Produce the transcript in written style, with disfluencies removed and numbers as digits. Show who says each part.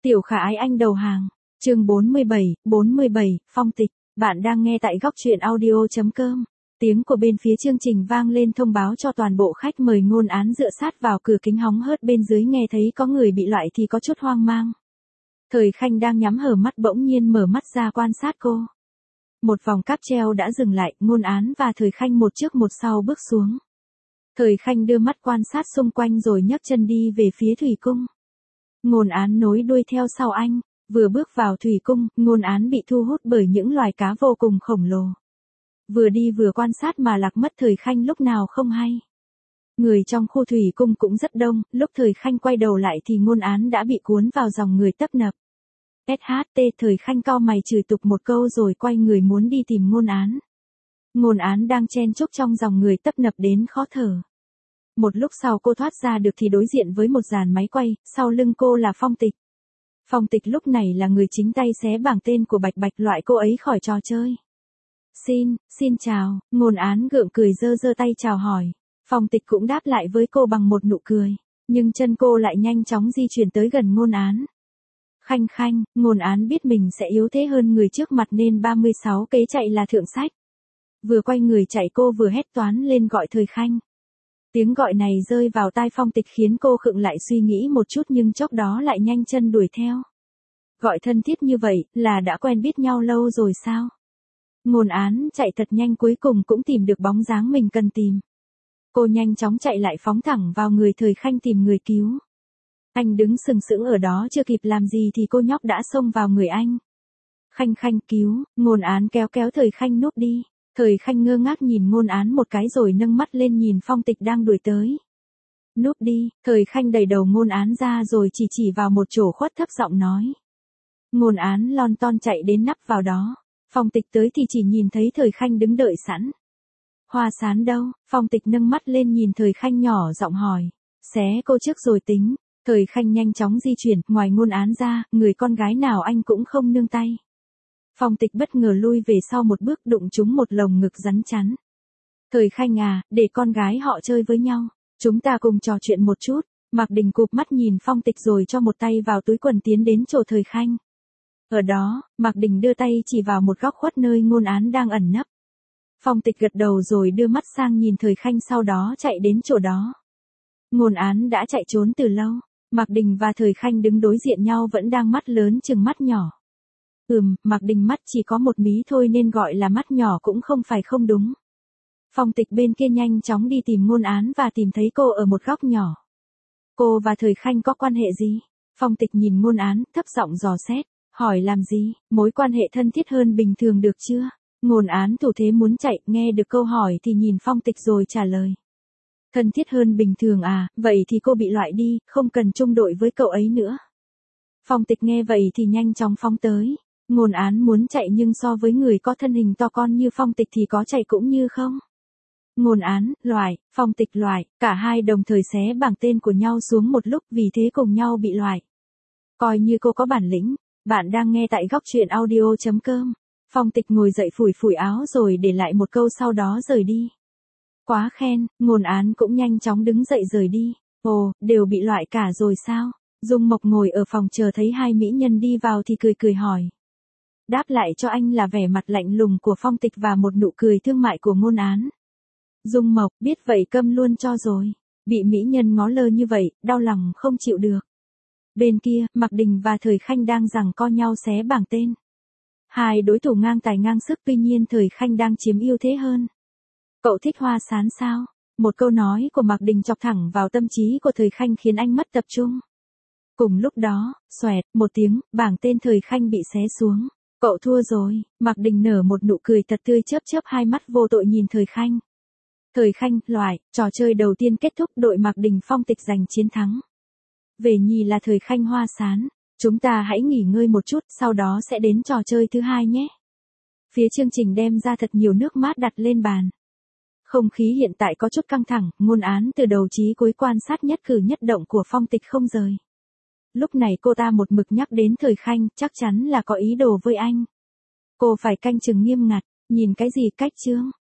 Speaker 1: Tiểu Khả Ái Anh đầu hàng. Chương 47, Phong Tịch. Bạn đang nghe tại góc truyện audio.com. Tiếng của bên phía chương trình vang lên thông báo cho toàn bộ khách mời. Ngôn Án dựa sát vào cửa kính hóng hớt bên dưới, nghe thấy có người bị loại thì có chút hoang mang. Thời Khanh đang nhắm hờ mắt bỗng nhiên mở mắt ra quan sát cô. Một vòng cáp treo đã dừng lại, Ngôn Án và Thời Khanh một trước một sau bước xuống. Thời Khanh đưa mắt quan sát xung quanh rồi nhấc chân đi về phía thủy cung. Ngôn Án nối đuôi theo sau anh. Vừa bước vào thủy cung, Ngôn Án bị thu hút bởi những loài cá vô cùng khổng lồ. Vừa đi vừa quan sát mà lạc mất Thời Khanh lúc nào không hay. Người trong khu thủy cung cũng rất đông, lúc Thời Khanh quay đầu lại thì Ngôn Án đã bị cuốn vào dòng người tấp nập. SHT. Thời Khanh cau mày chửi tục một câu rồi quay người muốn đi tìm Ngôn Án. Ngôn Án đang chen chúc trong dòng người tấp nập đến khó thở. Một lúc sau cô thoát ra được thì đối diện với một dàn máy quay, sau lưng cô là Phong Tịch. Phong Tịch lúc này là người chính tay xé bảng tên của Bạch Bạch loại cô ấy khỏi trò chơi. Xin chào, Ngôn Án gượng cười giơ tay chào hỏi. Phong Tịch cũng đáp lại với cô bằng một nụ cười, nhưng chân cô lại nhanh chóng di chuyển tới gần Ngôn Án. Khanh, Ngôn Án biết mình sẽ yếu thế hơn người trước mặt nên 36 kế chạy là thượng sách. Vừa quay người chạy cô vừa hét toán lên gọi Thời Khanh. Tiếng gọi này rơi vào tai Phong Tịch khiến cô khựng lại suy nghĩ một chút nhưng chốc đó lại nhanh chân đuổi theo. Gọi thân thiết như vậy là đã quen biết nhau lâu rồi sao? Ngôn Án chạy thật nhanh cuối cùng cũng tìm được bóng dáng mình cần tìm. Cô nhanh chóng chạy lại phóng thẳng vào người Thời Khanh tìm người cứu. Anh đứng sừng sững ở đó chưa kịp làm gì thì cô nhóc đã xông vào người anh. Khanh cứu, Ngôn Án kéo Thời Khanh núp đi. Thời Khanh ngơ ngác nhìn Ngôn Án một cái rồi nâng mắt lên nhìn Phong Tịch đang đuổi tới. Núp đi, Thời Khanh đẩy đầu Ngôn Án ra rồi chỉ vào một chỗ khuất thấp giọng nói. Ngôn Án lon ton chạy đến nắp vào đó. Phong Tịch tới thì chỉ nhìn thấy Thời Khanh đứng đợi sẵn. Hoa Sán đâu? Phong Tịch nâng mắt lên nhìn Thời Khanh nhỏ giọng hỏi. Xé cô trước rồi tính. Thời Khanh nhanh chóng di chuyển, ngoài Ngôn Án ra, người con gái nào anh cũng không nương tay. Phong Tịch bất ngờ lui về sau một bước đụng trúng một lồng ngực rắn chắn. Thời Khanh à, để con gái họ chơi với nhau. Chúng ta cùng trò chuyện một chút. Mạc Đình cụp mắt nhìn Phong Tịch rồi cho một tay vào túi quần tiến đến chỗ Thời Khanh. Ở đó, Mạc Đình đưa tay chỉ vào một góc khuất nơi Ngôn Án đang ẩn nấp. Phong Tịch gật đầu rồi đưa mắt sang nhìn Thời Khanh sau đó chạy đến chỗ đó. Ngôn Án đã chạy trốn từ lâu. Mạc Đình và Thời Khanh đứng đối diện nhau vẫn đang mắt lớn chừng mắt nhỏ. Mạc Đình mắt chỉ có một mí thôi nên gọi là mắt nhỏ cũng không phải không đúng. Phong Tịch bên kia nhanh chóng đi tìm Ngôn Án và tìm thấy cô ở một góc nhỏ. Cô và Thời Khanh có quan hệ gì? Phong Tịch nhìn Ngôn Án thấp giọng dò xét, hỏi làm gì, mối quan hệ thân thiết hơn bình thường được chưa? Ngôn Án thủ thế muốn chạy, nghe được câu hỏi thì nhìn Phong Tịch rồi trả lời. Thân thiết hơn bình thường à, vậy thì cô bị loại đi, không cần chung đội với cậu ấy nữa. Phong Tịch nghe vậy thì nhanh chóng phóng tới. Ngôn Án muốn chạy nhưng so với người có thân hình to con như Phong Tịch thì có chạy cũng như không. Ngôn Án, loại, Phong Tịch loại, cả hai đồng thời xé bảng tên của nhau xuống một lúc vì thế cùng nhau bị loại. Coi như cô có bản lĩnh. Bạn đang nghe tại góc truyện audio.com. Phong Tịch ngồi dậy phủi áo rồi để lại một câu sau đó rời đi. Quá khen, Ngôn Án cũng nhanh chóng đứng dậy rời đi. Ồ, đều bị loại cả rồi sao? Dung Mộc ngồi ở phòng chờ thấy hai mỹ nhân đi vào thì cười hỏi. Đáp lại cho anh là vẻ mặt lạnh lùng của Phong Tịch và một nụ cười thương mại của Ngôn Án. Dung Mộc biết vậy câm luôn cho rồi. Bị mỹ nhân ngó lơ như vậy, đau lòng không chịu được. Bên kia, Mạc Đình và Thời Khanh đang giằng co nhau xé bảng tên. Hai đối thủ ngang tài ngang sức, tuy nhiên Thời Khanh đang chiếm ưu thế hơn. Cậu thích Hoa Sán sao? Một câu nói của Mạc Đình chọc thẳng vào tâm trí của Thời Khanh khiến anh mất tập trung. Cùng lúc đó, xoẹt, một tiếng, bảng tên Thời Khanh bị xé xuống. Cậu thua rồi, Mạc Đình nở một nụ cười thật tươi chớp hai mắt vô tội nhìn Thời Khanh. Thời Khanh, loại, trò chơi đầu tiên kết thúc đội Mạc Đình Phong Tịch giành chiến thắng. Về nhì là Thời Khanh Hoa Sán. Chúng ta hãy nghỉ ngơi một chút, sau đó sẽ đến trò chơi thứ hai nhé. Phía chương trình đem ra thật nhiều nước mát đặt lên bàn. Không khí hiện tại có chút căng thẳng, Ngôn Án từ đầu chí cuối quan sát nhất cử nhất động của Phong Tịch không rời. Lúc này cô ta một mực nhắc đến Thời Khanh, chắc chắn là có ý đồ với anh. Cô phải canh chừng nghiêm ngặt, nhìn cái gì cách chương.